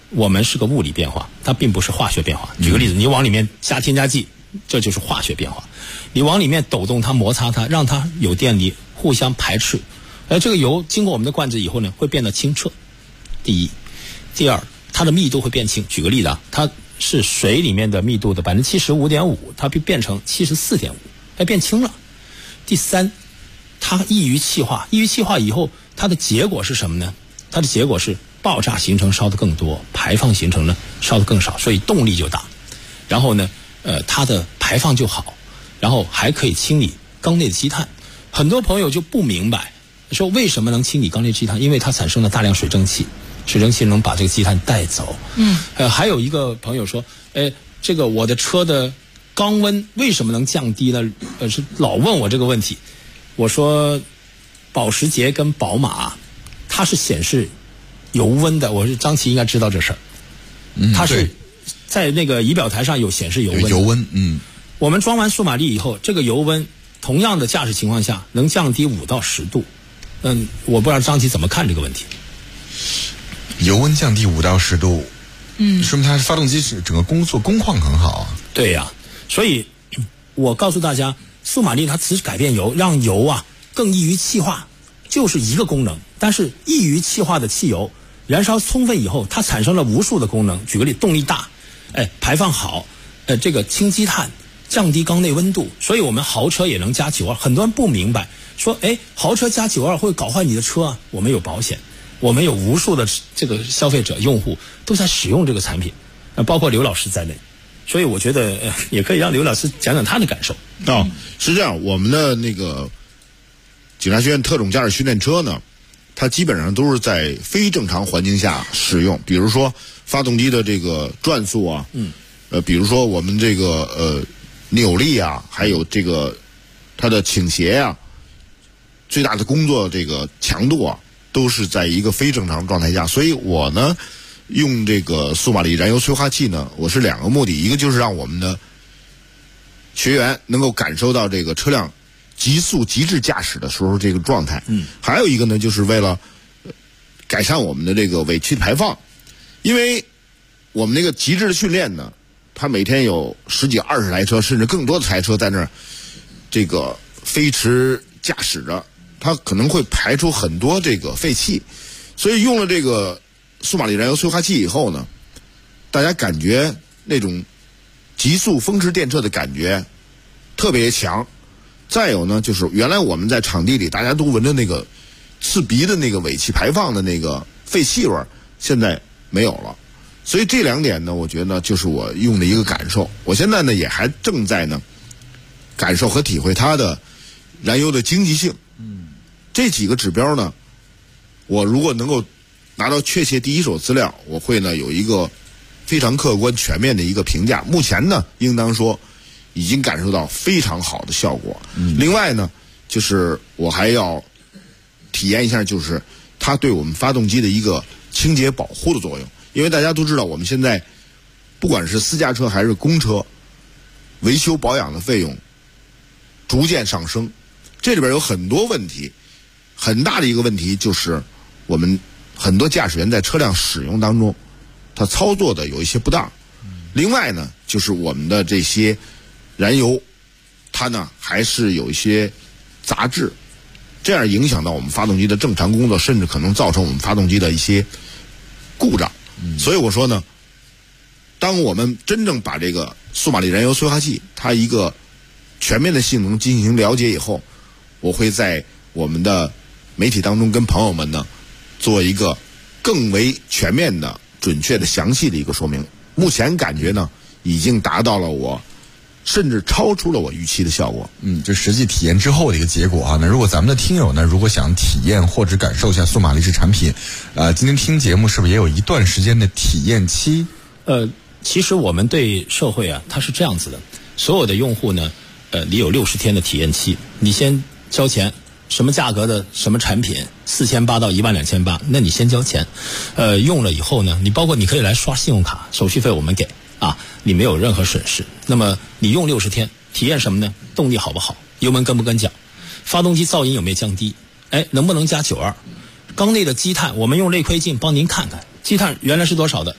我们是个物理变化，它并不是化学变化。举个例子，你往里面加添加剂，这就是化学变化。你往里面抖动它、摩擦它，让它有电离互相排斥，这个油经过我们的灌制以后呢，会变得清澈。第一，第二，它的密度会变轻。举个例子啊，它是水里面的密度的75.5%，它变成74.5%，变轻了。第三，它易于气化，易于气化以后，它的结果是什么呢？它的结果是爆炸形成烧得更多，排放形成呢烧得更少，所以动力就大。然后呢，它的排放就好，然后还可以清理缸内的积碳。很多朋友就不明白，说为什么能清理缸内积碳？因为它产生了大量水蒸气，水蒸气能把这个积碳带走。还有一个朋友说，这个我的车的缸温为什么能降低呢？是老问我这个问题。我说，保时捷跟宝马，它是显示油温的。我是张琪应该知道这事儿。它是在那个仪表台上有显示油温。 油温， 我们装完数码力以后，这个油温同样的驾驶情况下能降低5到10度。我不知道张琪怎么看这个问题。 油温降低5到10度，说明它发动机整个工况很好啊。 对呀，所以我告诉大家，数码力它只改变油，让油啊更易于气化，就是一个功能。但是易于气化的汽油燃烧充分以后，它产生了无数的功能。举个例，动力大，排放好，这个清积碳，降低缸内温度。所以我们豪车也能加92。很多人不明白，说豪车加92会搞坏你的车啊。我们有保险，我们有无数的这个消费者用户都在使用这个产品，包括刘老师在内。所以我觉得也可以让刘老师讲讲他的感受。 是这样，我们的那个警察学院特种驾驶训练车呢，它基本上都是在非正常环境下使用，比如说发动机的这个转速啊，比如说我们这个扭力啊，还有这个它的倾斜啊，最大的工作这个强度啊，都是在一个非正常状态下。所以我呢，用这个数码力燃油催化器呢，我是2个目的，一个就是让我们的学员能够感受到这个车辆极速极致驾驶的时候这个状态，还有一个呢，就是为了改善我们的这个尾气排放。因为我们那个极致的训练呢，它每天有10几20台车，甚至更多的台车在那儿这个飞驰驾驶着，它可能会排出很多这个废气。所以用了这个数码力燃油催化器以后呢，大家感觉那种极速风驰电掣的感觉特别强。再有呢，就是原来我们在场地里大家都闻着那个刺鼻的那个尾气排放的那个废气味，现在没有了。所以这2点呢，我觉得呢，就是我用的一个感受。我现在呢也还正在呢感受和体会它的燃油的经济性。这几个指标呢，我如果能够拿到确切第一手资料，我会呢有一个非常客观全面的一个评价。目前呢，应当说已经感受到非常好的效果。另外呢，就是我还要体验一下，就是它对我们发动机的一个清洁保护的作用。因为大家都知道，我们现在不管是私家车还是公车，维修保养的费用逐渐上升，这里边有很多问题。很大的一个问题就是我们很多驾驶员在车辆使用当中，他操作的有一些不当。另外呢，就是我们的这些燃油，它呢还是有一些杂质，这样影响到我们发动机的正常工作，甚至可能造成我们发动机的一些故障。所以我说呢，当我们真正把这个数码力燃油催化器它一个全面的性能进行了解以后，我会在我们的媒体当中跟朋友们呢做一个更为全面的、准确的、详细的一个说明。目前感觉呢，已经达到了我甚至超出了我预期的效果。 这实际体验之后的一个结果啊。那如果咱们的听友呢，如果想体验或者感受一下数码力这产品，今天听节目是不是也有一段时间的体验期？ 其实我们对社会啊，它是这样子的，所有的用户呢，你有60天的体验期，你先交钱，什么价格的什么产品，4800到12800，那你先交钱，用了以后呢，你包括你可以来刷信用卡，手续费我们给啊，你没有任何损失。那么你用60天，体验什么呢？动力好不好？油门跟不跟脚？发动机噪音有没有降低？能不能加92？缸内的积碳，我们用内窥镜帮您看看，积碳原来是多少的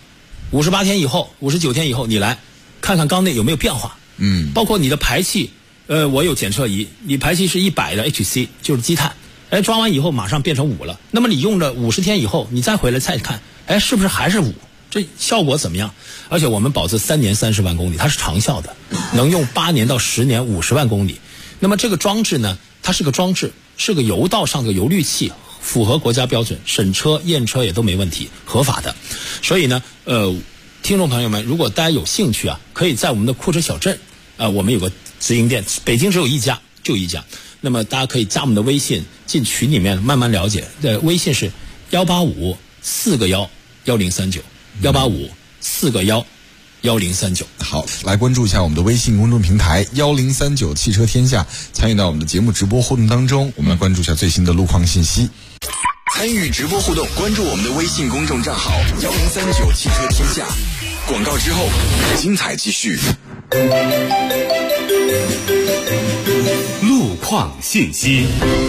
58天以后、59天以后，你来看看缸内有没有变化。包括你的排气，我有检测仪，你排气是100的 HC， 就是积碳，装完以后马上变成5了。那么你用了50天以后，你再回来再看，是不是还是5？这效果怎么样？而且我们保质3年30万公里，它是长效的，能用8年到10年50万公里。那么这个装置呢，它是个装置，是个油道上的油滤器，符合国家标准，审车验车也都没问题，合法的。所以呢，听众朋友们，如果大家有兴趣啊，可以在我们的库车小镇，我们有个直营店，北京只有一家，就一家。那么大家可以加我们的微信，进群里面慢慢了解。微信是185 4个1 1039，185 4个1 1039。 好，来关注一下我们的微信公众平台1039汽车天下，参与到我们的节目直播互动当中。我们来关注一下最新的路况信息。 参与直播互动，关注我们的微信公众账号1039汽车天下。广告之后，精彩继续。 路况信息。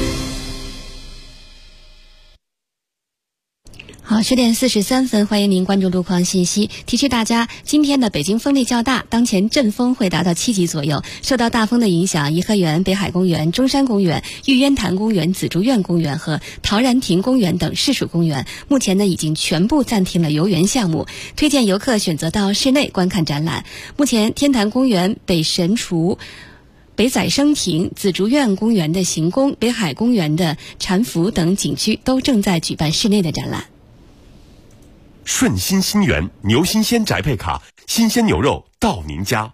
好，10点43分，欢迎您关注路况信息。提示大家，今天的北京风力较大，当前阵风会达到7级左右。受到大风的影响，颐和园、北海公园、中山公园、玉渊潭公园、紫竹院公园和陶然亭公园等市属公园，目前呢已经全部暂停了游园项目，推荐游客选择到室内观看展览。目前，天坛公园、北神厨、北载生亭、紫竹院公园的行宫、北海公园的禅福等景区都正在举办室内的展览。 顺心新源牛新鲜宅配卡，新鲜牛肉到您家。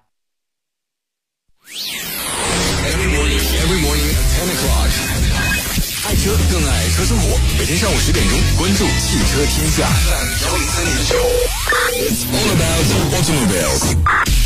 Every morning at 10 o'clock， 爱车更爱车生活。每天上午10点钟，关注汽车天下1039。It's all about automobiles。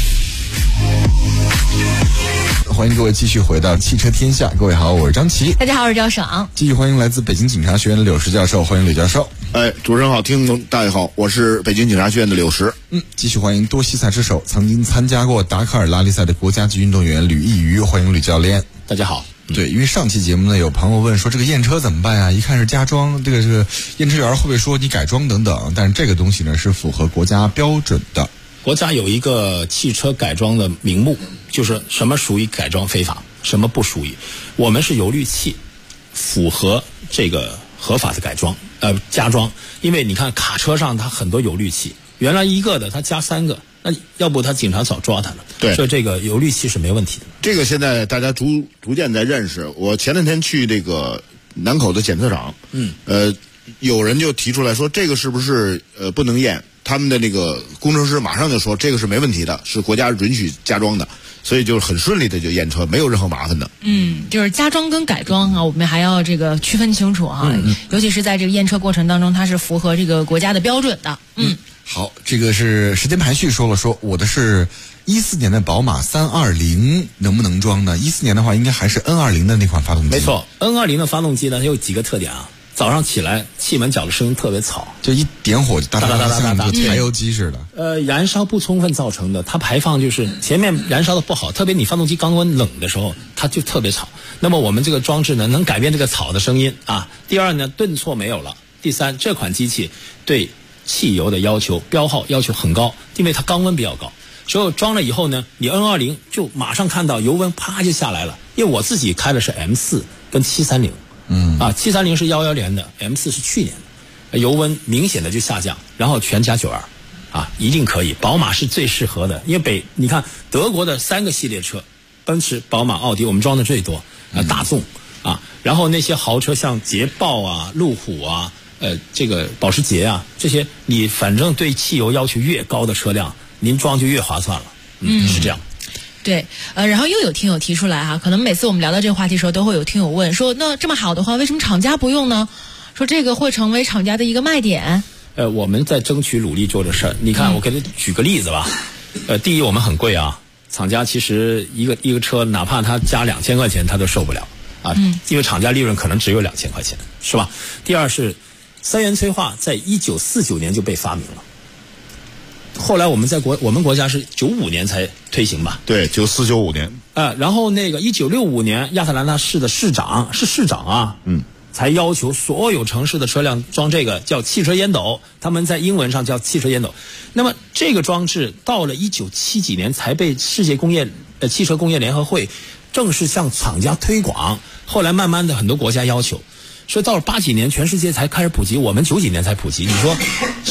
欢迎各位继续回到汽车天下，各位好，我是张琪。 大家好，我是赵爽。 继续欢迎来自北京警察学院的柳石教授，欢迎柳教授。 主持人好，听众大家好，我是北京警察学院的柳石。 继续欢迎多西赛之手，曾经参加过达喀尔拉力赛的国家级运动员吕艺瑜，欢迎吕教练。 大家好。 对，因为上期节目呢，有朋友问说这个验车怎么办啊？一看是加装，这个验车员会不会说你改装等等？但是这个东西呢是符合国家标准的。 国家有一个汽车改装的名目，就是什么属于改装非法，什么不属于。我们是油滤器，符合这个合法的改装加装。因为你看卡车上它很多油滤器，原来一个的它加3个，那要不他警察早抓他了。 对， 所以这个油滤器是没问题的。 这个现在大家逐渐在认识。我前两天去这个南口的检测厂，有人就提出来说，这个是不是不能验？他们的那个工程师马上就说这个是没问题的，是国家允许加装的，所以就是很顺利的就验车，没有任何麻烦的。 就是加装跟改装啊，我们还要这个区分清楚啊，尤其是在这个验车过程当中，它是符合这个国家的标准的。 好，这个是时间排序说我的是14年的宝马320，能不能装呢？14年的话应该还是 N20 的那款发动机。 没错， N20 的发动机呢有几个特点啊。早上起来气门角的声音特别吵， 就一点火就哒哒哒哒哒，像柴油机似的。 燃烧不充分造成的，它排放就是前面燃烧的不好，特别你发动机刚温冷的时候，它就特别吵。那么我们这个装置呢，能改变这个吵的声音啊。第二呢，顿挫没有了。第三，这款机器对汽油的要求标号要求很高，因为它缸温比较高。所以装了以后呢，你 N20 就马上看到油温啪就下来了。因为我自己开的是 M4 跟730。730是110年的 ，M4 是去年的，油温明显的就下降，然后全加92，一定可以。宝马是最适合的，因为你看德国的3个系列车，奔驰、宝马、奥迪，我们装的最多，大众然后那些豪车像捷豹啊、路虎啊，这个保时捷啊，这些你反正对汽油要求越高的车辆，您装就越划算了，是这样。 对，然后又有听友提出来可能每次我们聊到这个话题的时候，都会有听友问说，那这么好的话，为什么厂家不用呢？说这个会成为厂家的一个卖点。 我们在争取努力做这事儿。你看，我给你举个例子吧。第一，我们很贵啊，厂家其实一个车，哪怕他加2000块钱，他都受不了因为厂家利润可能只有2000块钱，是吧？第二是3元催化，在1949年就被发明了。后来我们国家是95年才推行吧？ 对，94、95年。 然后那个1965年亚特兰大市的市长才要求所有城市的车辆装这个叫汽车烟斗，他们在英文上叫汽车烟斗。那么这个装置到了1970几年才被世界汽车工业联合会正式向厂家推广，后来慢慢的很多国家要求，所以到了80几年全世界才开始普及，我们90几年才普及。你说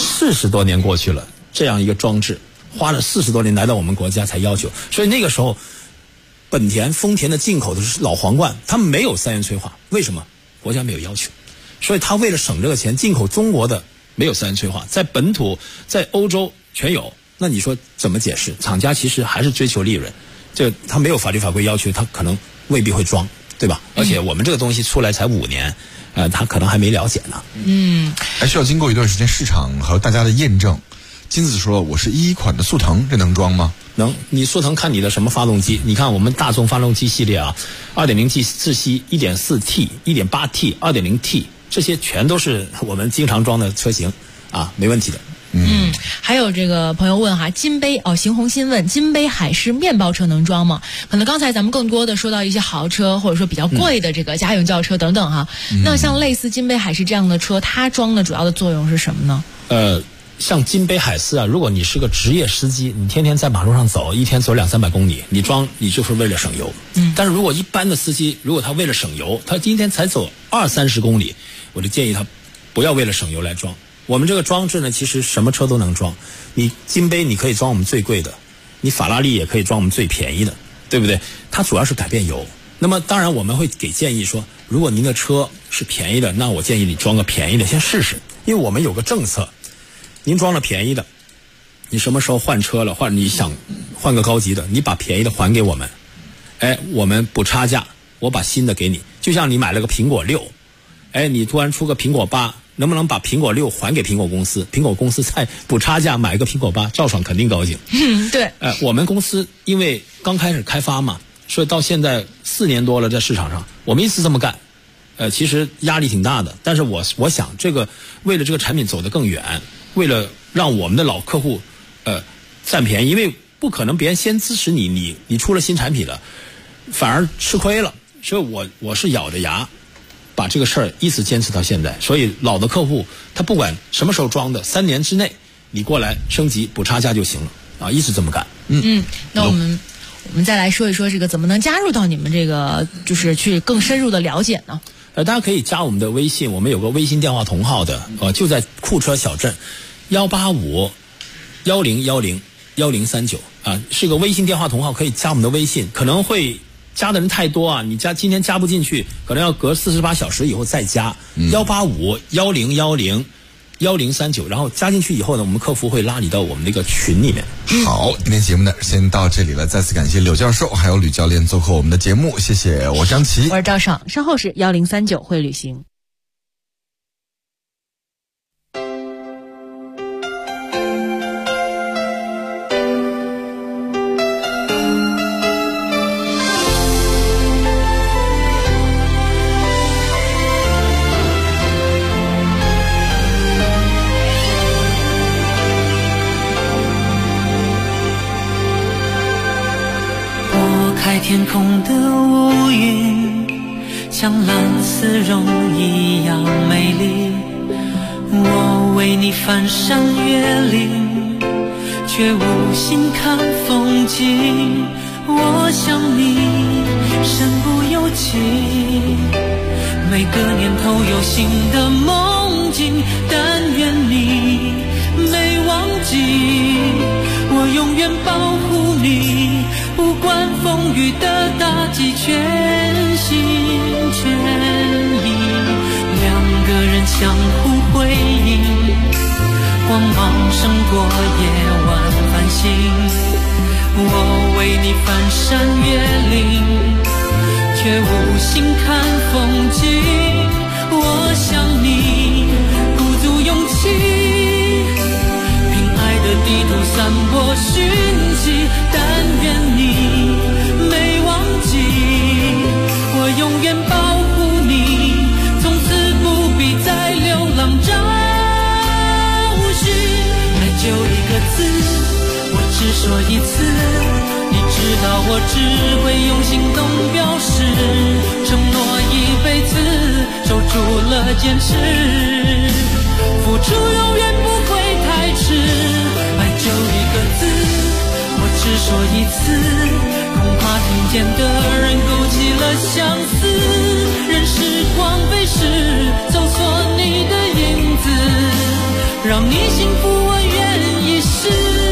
40多年过去了，这样一个装置花了40多年来到我们国家才要求，所以那个时候本田、丰田的进口的是老皇冠，他们没有3元催化，为什么？国家没有要求，所以他为了省这个钱，进口中国的没有3元催化，在本土在欧洲全有。那你说怎么解释？厂家其实还是追求利润，这他没有法律法规要求，他可能未必会装，对吧？而且我们这个东西出来才5年，他可能还没了解呢。 还需要经过一段时间市场和大家的验证。金子说我是1款的速腾，这能装吗？ 能。你速腾看你的什么发动机？你看我们大众发动机系列啊，2.0T 自吸、1.4T、1.8T、2.0T， 这些全都是我们经常装的车型啊，没问题的。 还有这个朋友问哈，金杯邢红新问，金杯海狮面包车能装吗？可能刚才咱们更多的说到一些豪车或者说比较贵的这个家用轿车等等哈。那像类似金杯海狮这样的车，它装的主要的作用是什么呢？ 像金杯海狮啊，如果你是个职业司机，你天天在马路上走，一天走200-300公里，你装你就是为了省油。但是如果一般的司机，如果他为了省油，他今天才走20-30公里，我就建议他不要为了省油来装。我们这个装置呢，其实什么车都能装。你金杯你可以装我们最贵的，你法拉利也可以装我们最便宜的，对不对？它主要是改变油。那么当然我们会给建议说，如果您的车是便宜的，那我建议你装个便宜的先试试，因为我们有个政策，您装了便宜的，你什么时候换车了，或者你想换个高级的，你把便宜的还给我们，我们补差价，我把新的给你。就像你买了个苹果6，你突然出个苹果8，能不能把苹果6还给苹果公司？苹果公司再补差价买个苹果8，赵爽肯定高兴。 对。 我们公司因为刚开始开发嘛，所以到现在4年多了，在市场上我们一直这么干。其实压力挺大的，但是我想这个为了这个产品走得更远，为了让我们的老客户占便宜，因为不可能别人先支持你出了新产品了，反而吃亏了。所以我是咬着牙把这个事儿一直坚持到现在。所以老的客户他不管什么时候装的，3年之内你过来升级补差价就行了啊，一直这么干。 那我们再来说一说这个怎么能加入到你们这个，就是去更深入的了解呢？ 大家可以加我们的微信，我们有个微信电话同号的，就在库车小镇185-1010-1039啊，是个微信电话同号，可以加我们的微信。可能会加的人太多啊，你今天加不进去，可能要隔48小时以后再加。185-1010-1039，然后加进去以后呢，我们客服会拉你到我们那个群里面。 好，今天节目呢先到这里了，再次感谢柳教授还有吕教练做客我们的节目，谢谢。我张琪， 我是赵爽，稍后是1039会旅行。 天空的乌云像蓝丝绒一样美丽，我为你翻山越岭，却无心看风景。我想你身不由己，每个年头有新的梦境，但愿你没忘记，我永远保护你，不管风雨的打击，全心全意。两个人相互辉映，光芒胜过夜晚繁星。我为你翻山越岭，却无心看风景。我想你鼓足勇气，凭爱的地图散播讯息，但愿你没忘记，我永远保护你，从此不必再流浪找寻。爱就一个字，我只说一次，你知道我只会用行动表示，承诺一辈子住了坚持，付出永远不会太迟，爱就一个字，我只说一次，恐怕听见的人勾起了相思，任时光飞逝，搜索你的影子，让你幸福我愿一试。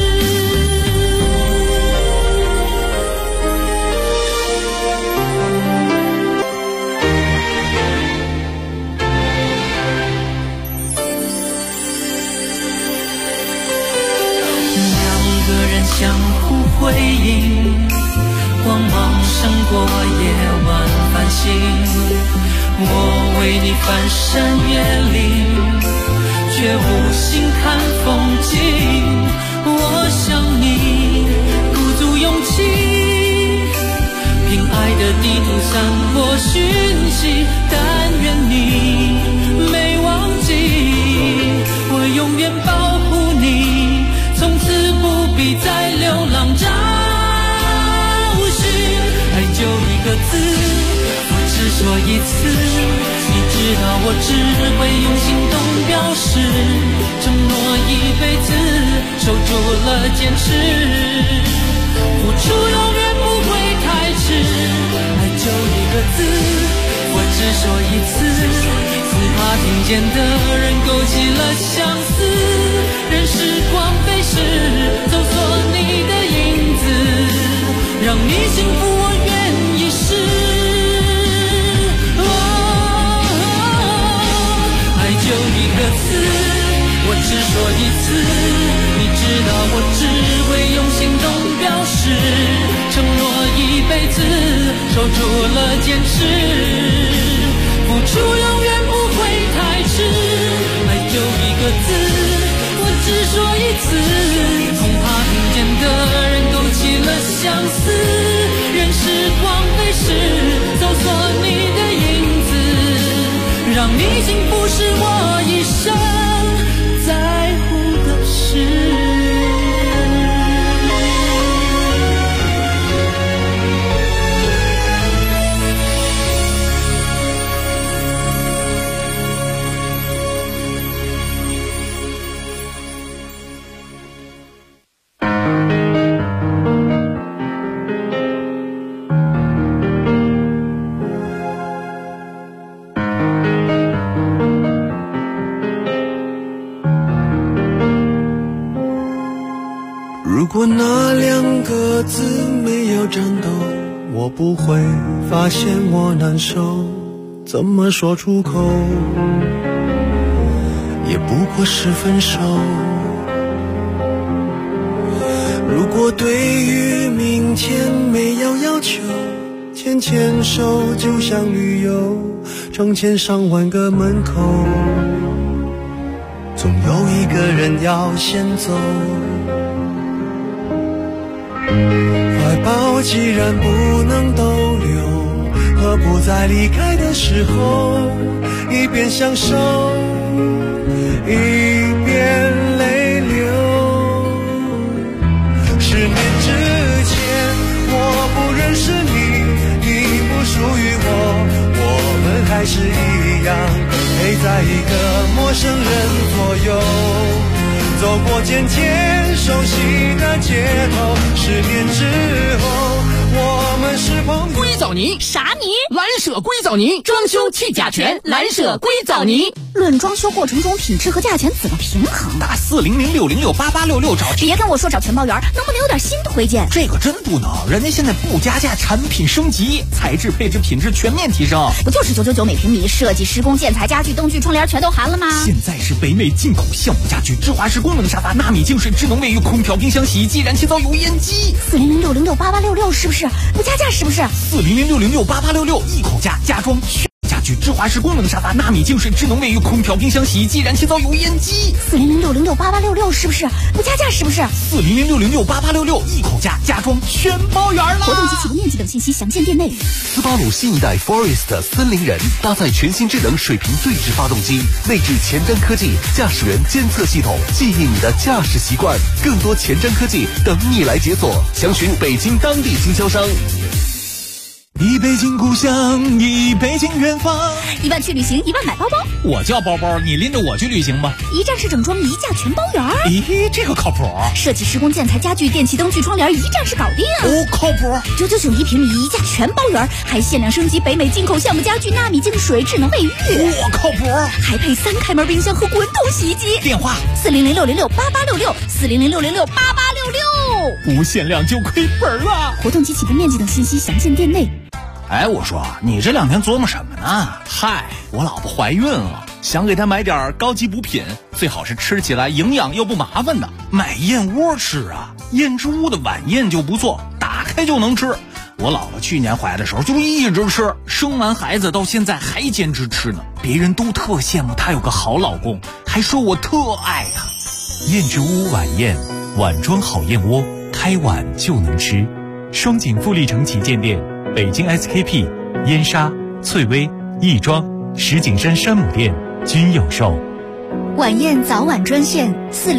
相互辉映，光芒胜过夜晚繁星。我为你翻山越岭，却无心看风景。我想你鼓足勇气，凭爱的地图散播讯息。但愿你没忘记，我永远保护你，从此不必再流浪找寻。爱就一个字，我只说一次，你知道我只会用行动表示，承诺一辈子，守住了坚持，付出永远不会太迟。爱就一个字，我只说一次，恐怕听见的人勾起了相思，任时光飞逝，搜索你的影子，让你幸福我愿一试。爱就一个字，我只说一次，你知道我只会用行动表示，承诺一辈子，守住了坚持，付出永远不会太迟。爱就一个字，我只说一次，恐怕听见的人勾起了相思，任时光飞逝，搜索你的影子，让你幸福是我一生在乎的事。 如果那两个字没有战斗，我不会发现我难受，怎么说出口，也不过是分手。如果对于明天没有要求，牵牵手就像旅游，成千上万个门口，总有一个人要先走。怀抱既然不能逗留，何不在离开的时候，一边享受一边泪流。10年之前我不认识你，你不属于我们还是一样陪在一个陌生人左右，走过渐渐熟悉的街头，10年之后我们是朋友。 硅藻泥啥泥？蓝舍硅藻泥，装修去甲醛，蓝舍硅藻泥。 论装修过程中品质和价钱怎么平衡？ 打4006068866找。 别跟我说找全包圆，能不能有点新推荐？ 这个真不能，人家现在不加价，产品升级，材质配置品质全面提升。 不就是999每平米，设计施工建材家具灯具窗帘全都含了吗？ 现在是北美进口橡木家具，芝华士功能沙发，纳米净水智能卫浴，空调冰箱洗衣机，燃气灶油烟机。 4006068866是不是？不加价是不是 ？4006068866一口价，家装全家具，芝华士功能沙发，纳米净水智能卫浴，空调冰箱洗衣机，燃气灶油烟机。 4006068866是不是？不加价是不是 ？4006068866一口价，家装全包圆了。 活动及启动面积等信息详见店内。 斯巴鲁新一代 Forest 森林人搭载全新智能水平对置发动机，内置前瞻科技驾驶员监测系统，记忆你的驾驶习惯。更多前瞻科技等你来解锁，详询北京当地经销商。 一杯敬故乡，一杯敬远方。 1万去旅行，1万买包包。 我叫包包，你拎着我去旅行吧。 一站式整装，一价全包圆。 咦，这个靠谱。 设计施工建材家具电器灯具窗帘，一站式搞定。 哦，靠谱。 999一平米，一价全包圆，还限量升级北美进口橡木家具纳米净水智能卫浴。 我靠谱。 还配3开门冰箱和滚筒洗衣机。 电话 400-606-8866，400-606-8866。 无限量就亏本了。 活动及起步面积等信息详见店内。 哎，我说你这2天琢磨什么呢？嗨，我老婆怀孕了，想给她买点高级补品，最好是吃起来营养又不麻烦的。买燕窝吃啊，燕之屋的晚宴就不错，打开就能吃。我老婆去年怀的时候就一直吃，生完孩子到现在还坚持吃呢。别人都特羡慕她有个好老公，还说我特爱她。燕之屋晚宴，碗装好燕窝，开碗就能吃。双井富力城旗舰店，北京 SKP、燕莎、翠微、亦庄、石景山山姆店均有售。 晚宴早晚专线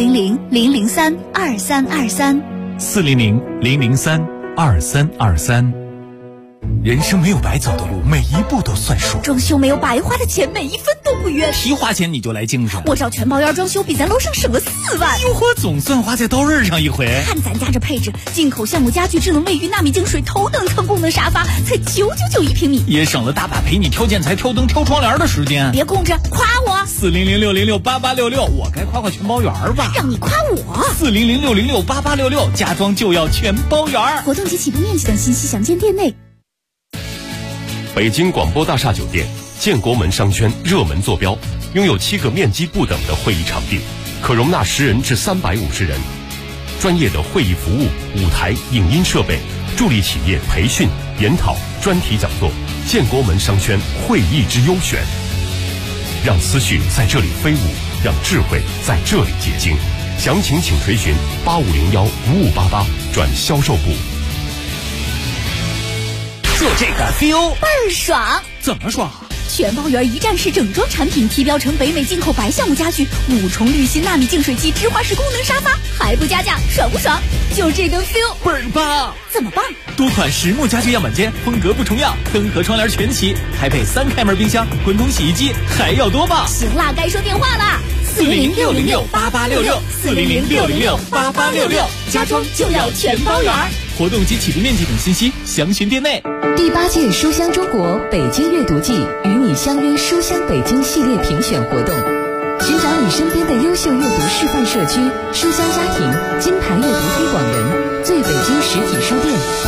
400-003-2323，400-003-2323。人生没有白走的路，每一步都算数。 装修没有白花的钱，每一分都不冤。 提花钱你就来精神， 我找全包圆装修，比咱楼上省了4万。 哟呵，总算花在刀刃上一回。 看咱家这配置，进口橡木家具、智能卫浴、纳米净水、头等舱功能沙发，才999一平米， 也省了大把陪你挑建材、挑灯、挑窗帘的时间。 别空着，夸我。 400-606-8866，我该夸全包圆吧？ 让你夸我。 400-606-8866，家装就要全包圆。 活动及起步面积等信息详见店内。 北京广播大厦酒店建国门商圈热门坐标，拥有7个面积不等的会议场地，可容纳10人至350人。专业的会议服务、舞台、影音设备，助力企业培训、研讨、专题讲座。建国门商圈会议之优选，让思绪在这里飞舞，让智慧在这里结晶。详情请垂询8501-5588转销售部。 就这个 feel 倍儿爽。 怎么爽？ 全包圆一站式整装产品，提标成北美进口白橡木家具，5重滤芯纳米净水机，芝华士功能沙发，还不加价，爽不爽？就这个 feel 倍儿棒。 怎么棒？ 多款实木家具样板间，风格不重样，灯和窗帘全齐，还配3开门冰箱、滚筒洗衣机，还要多棒？ 行啦，该说电话啦。 400-606-8866，400-606-8866， 家装就要全包圆。 活动及起步面积等信息详询店内。 第8届书香中国北京阅读季与你相约书香北京系列评选活动，寻找你身边的优秀阅读示范社区、书香家庭、金牌阅读推广人、最北京实体书店。